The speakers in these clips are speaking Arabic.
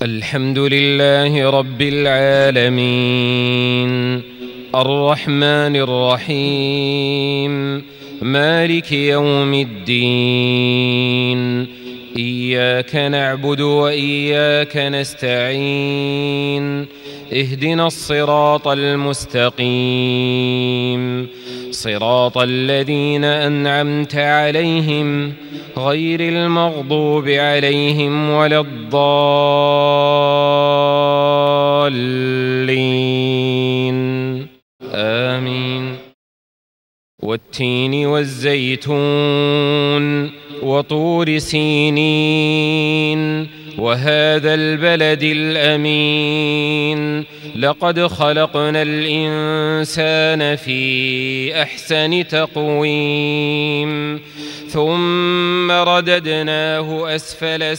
الحمد لله رب العالمين الرحمن الرحيم مالك يوم الدين إياك نعبد وإياك نستعين اهدنا الصراط المستقيم صراط الذين أنعمت عليهم غير المغضوب عليهم ولا الضالين آمين. والتين والزيتون وطور سينين وهذا البلد الأمين لقد خلقنا الإنسان في أحسن تقويم ثم رددناه أسفل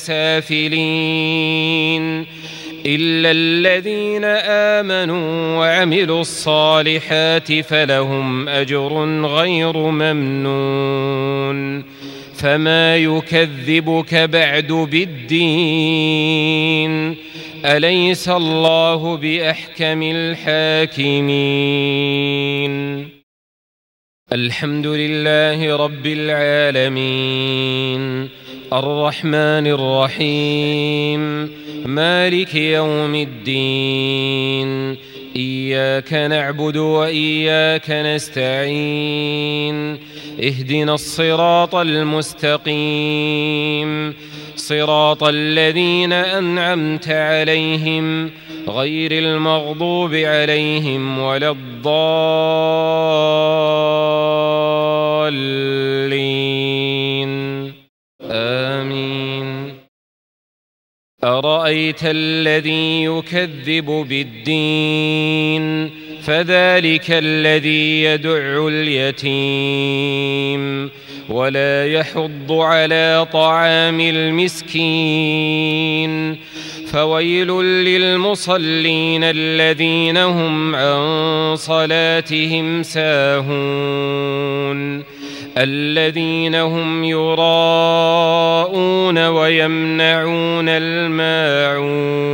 سافلين إلا الذين آمنوا وعملوا الصالحات فلهم أجر غير ممنون. فما يكذبك بعد بالدين أليس الله بأحكم الحاكمين. الحمد لله رب العالمين الرحمن الرحيم مالك يوم الدين إياك نعبد وإياك نستعين اهدنا الصراط المستقيم صراط الذين أنعمت عليهم غير المغضوب عليهم ولا الضالين آمين. أرأيت الذي يكذب بالدين فذلك الذي يدع اليتيم ولا يحض على طعام المسكين فويل للمصلين الذين هم عن صلاتهم ساهون الذين هم يراءون ويمنعون الماعون.